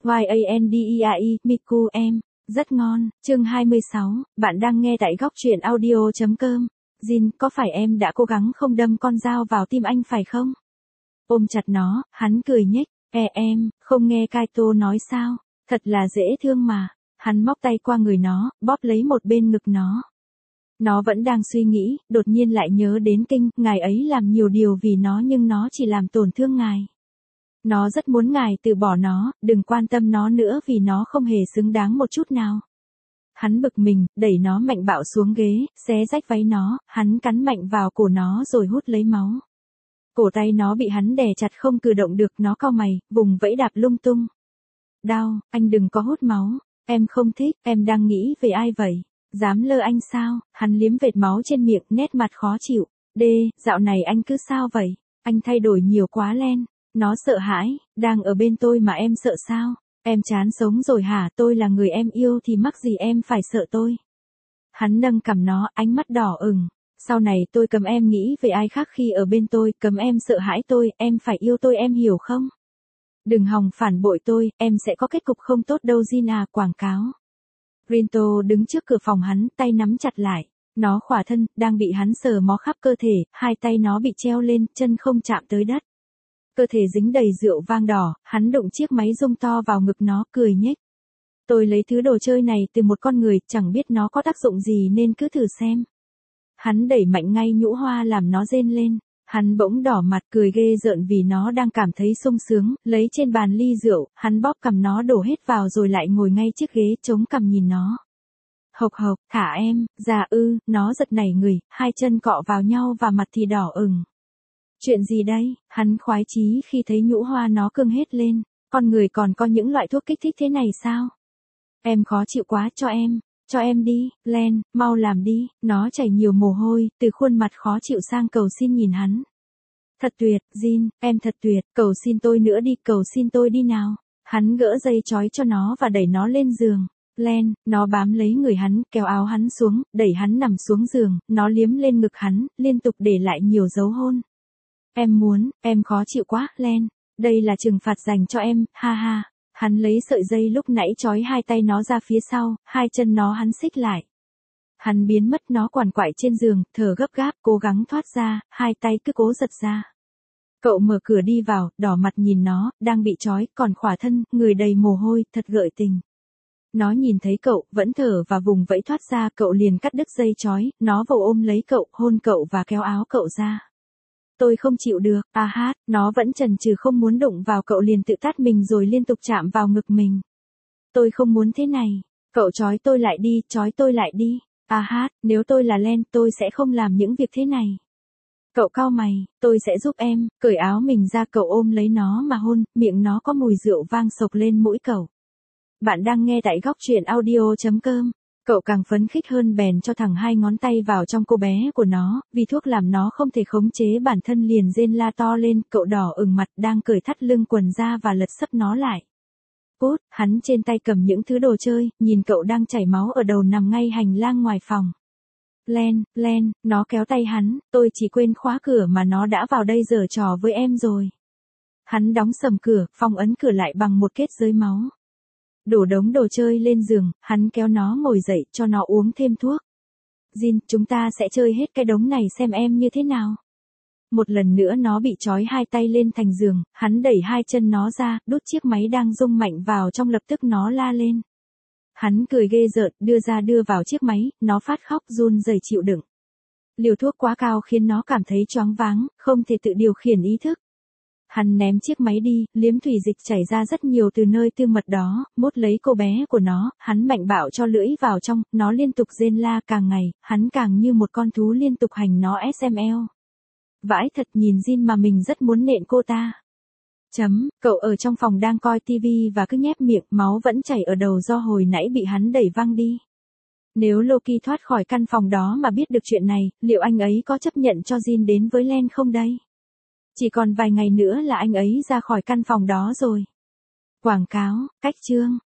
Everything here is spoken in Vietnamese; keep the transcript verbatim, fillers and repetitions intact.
Y A N D E R I, Miku em. Rất ngon. Chương hai mươi sáu, bạn đang nghe tại góc truyện audio chấm com. Jin, có phải em đã cố gắng không đâm con dao vào tim anh phải không? Ôm chặt nó, hắn cười nhếch. E em, không nghe Kaito nói sao? Thật là dễ thương mà. Hắn móc tay qua người nó, bóp lấy một bên ngực nó. Nó vẫn đang suy nghĩ, đột nhiên lại nhớ đến Kinh, ngài ấy làm nhiều điều vì nó nhưng nó chỉ làm tổn thương ngài. Nó rất muốn ngài từ bỏ nó, đừng quan tâm nó nữa vì nó không hề xứng đáng một chút nào. Hắn bực mình, đẩy nó mạnh bạo xuống ghế, xé rách váy nó, hắn cắn mạnh vào cổ nó rồi hút lấy máu. Cổ tay nó bị hắn đè chặt không cử động được, nó cau mày, vùng vẫy đạp lung tung. Đau, anh đừng có hút máu, em không thích, em đang nghĩ về ai vậy? Dám lơ anh sao? Hắn liếm vệt máu trên miệng, nét mặt khó chịu. Đê, dạo này anh cứ sao vậy? Anh thay đổi nhiều quá Len. Nó sợ hãi, đang ở bên tôi mà em sợ sao? Em chán sống rồi hả? Tôi là người em yêu thì mắc gì em phải sợ tôi? Hắn nâng cằm nó, ánh mắt đỏ ửng. Sau này tôi cấm em nghĩ về ai khác khi ở bên tôi, cấm em sợ hãi tôi, em phải yêu tôi, em hiểu không? Đừng hòng phản bội tôi, em sẽ có kết cục không tốt đâu Jin à. Quảng cáo. Rinto đứng trước cửa phòng hắn, tay nắm chặt lại. Nó khỏa thân, đang bị hắn sờ mó khắp cơ thể, hai tay nó bị treo lên, chân không chạm tới đất. Cơ thể dính đầy rượu vang đỏ, hắn đụng chiếc máy rung to vào ngực nó, cười nhếch. Tôi lấy thứ đồ chơi này từ một con người, chẳng biết nó có tác dụng gì nên cứ thử xem. Hắn đẩy mạnh ngay nhũ hoa làm nó rên lên. Hắn bỗng đỏ mặt cười ghê rợn vì nó đang cảm thấy sung sướng, lấy trên bàn ly rượu, hắn bóp cằm nó đổ hết vào rồi lại ngồi ngay chiếc ghế chống cằm nhìn nó. Hộc hộc, thả em, già ư, nó giật nảy người, hai chân cọ vào nhau và mặt thì đỏ ửng. Chuyện gì đây? Hắn khoái chí khi thấy nhũ hoa nó cương hết lên. Con người còn có những loại thuốc kích thích thế này sao? Em khó chịu quá, cho em. Cho em đi, Len, mau làm đi. Nó chảy nhiều mồ hôi, từ khuôn mặt khó chịu sang cầu xin nhìn hắn. Thật tuyệt, Jin, em thật tuyệt, cầu xin tôi nữa đi, cầu xin tôi đi nào. Hắn gỡ dây trói cho nó và đẩy nó lên giường. Len, nó bám lấy người hắn, kéo áo hắn xuống, đẩy hắn nằm xuống giường, nó liếm lên ngực hắn, liên tục để lại nhiều dấu hôn. Em muốn, em khó chịu quá, Len. Đây là trừng phạt dành cho em, ha ha. Hắn lấy sợi dây lúc nãy trói hai tay nó ra phía sau, hai chân nó hắn xích lại. Hắn biến mất, nó quằn quại trên giường, thở gấp gáp, cố gắng thoát ra, hai tay cứ cố giật ra. Cậu mở cửa đi vào, đỏ mặt nhìn nó, đang bị trói, còn khỏa thân, người đầy mồ hôi, thật gợi tình. Nó nhìn thấy cậu, vẫn thở và vùng vẫy thoát ra, cậu liền cắt đứt dây trói, nó vồ ôm lấy cậu, hôn cậu và kéo áo cậu ra. Tôi không chịu được, a hát, nó vẫn chần chừ không muốn đụng vào cậu liền tự tát mình rồi liên tục chạm vào ngực mình. Tôi không muốn thế này, cậu trói tôi lại đi, trói tôi lại đi, a hát, nếu tôi là Len tôi sẽ không làm những việc thế này. Cậu cau mày, tôi sẽ giúp em, cởi áo mình ra cậu ôm lấy nó mà hôn, miệng nó có mùi rượu vang sộc lên mũi cậu. Bạn đang nghe tại góc truyện audio chấm com. Cậu càng phấn khích hơn bèn cho thẳng hai ngón tay vào trong cô bé của nó, vì thuốc làm nó không thể khống chế bản thân liền rên la to lên, cậu đỏ ửng mặt đang cởi thắt lưng quần ra và lật sấp nó lại. Cút, hắn trên tay cầm những thứ đồ chơi, nhìn cậu đang chảy máu ở đầu nằm ngay hành lang ngoài phòng. Len, Len, nó kéo tay hắn, tôi chỉ quên khóa cửa mà nó đã vào đây giở trò với em rồi. Hắn đóng sầm cửa, phong ấn cửa lại bằng một kết giới máu. Đổ đống đồ chơi lên giường, hắn kéo nó ngồi dậy cho nó uống thêm thuốc. Jin, chúng ta sẽ chơi hết cái đống này xem em như thế nào. Một lần nữa nó bị trói hai tay lên thành giường, hắn đẩy hai chân nó ra, đút chiếc máy đang rung mạnh vào trong lập tức nó la lên. Hắn cười ghê rợn, đưa ra đưa vào chiếc máy, nó phát khóc run rẩy chịu đựng. Liều thuốc quá cao khiến nó cảm thấy choáng váng, không thể tự điều khiển ý thức. Hắn ném chiếc máy đi, liếm thủy dịch chảy ra rất nhiều từ nơi tư mật đó, mốt lấy cô bé của nó, hắn mạnh bạo cho lưỡi vào trong, nó liên tục rên la càng ngày, hắn càng như một con thú liên tục hành nó ét em lờ. Vãi thật, nhìn Jin mà mình rất muốn nện cô ta. Chấm, cậu ở trong phòng đang coi tivi và cứ nhép miệng, máu vẫn chảy ở đầu do hồi nãy bị hắn đẩy văng đi. Nếu Loki thoát khỏi căn phòng đó mà biết được chuyện này, liệu anh ấy có chấp nhận cho Jin đến với Len không đây? Chỉ còn vài ngày nữa là anh ấy ra khỏi căn phòng đó rồi. Quảng cáo, cách chương.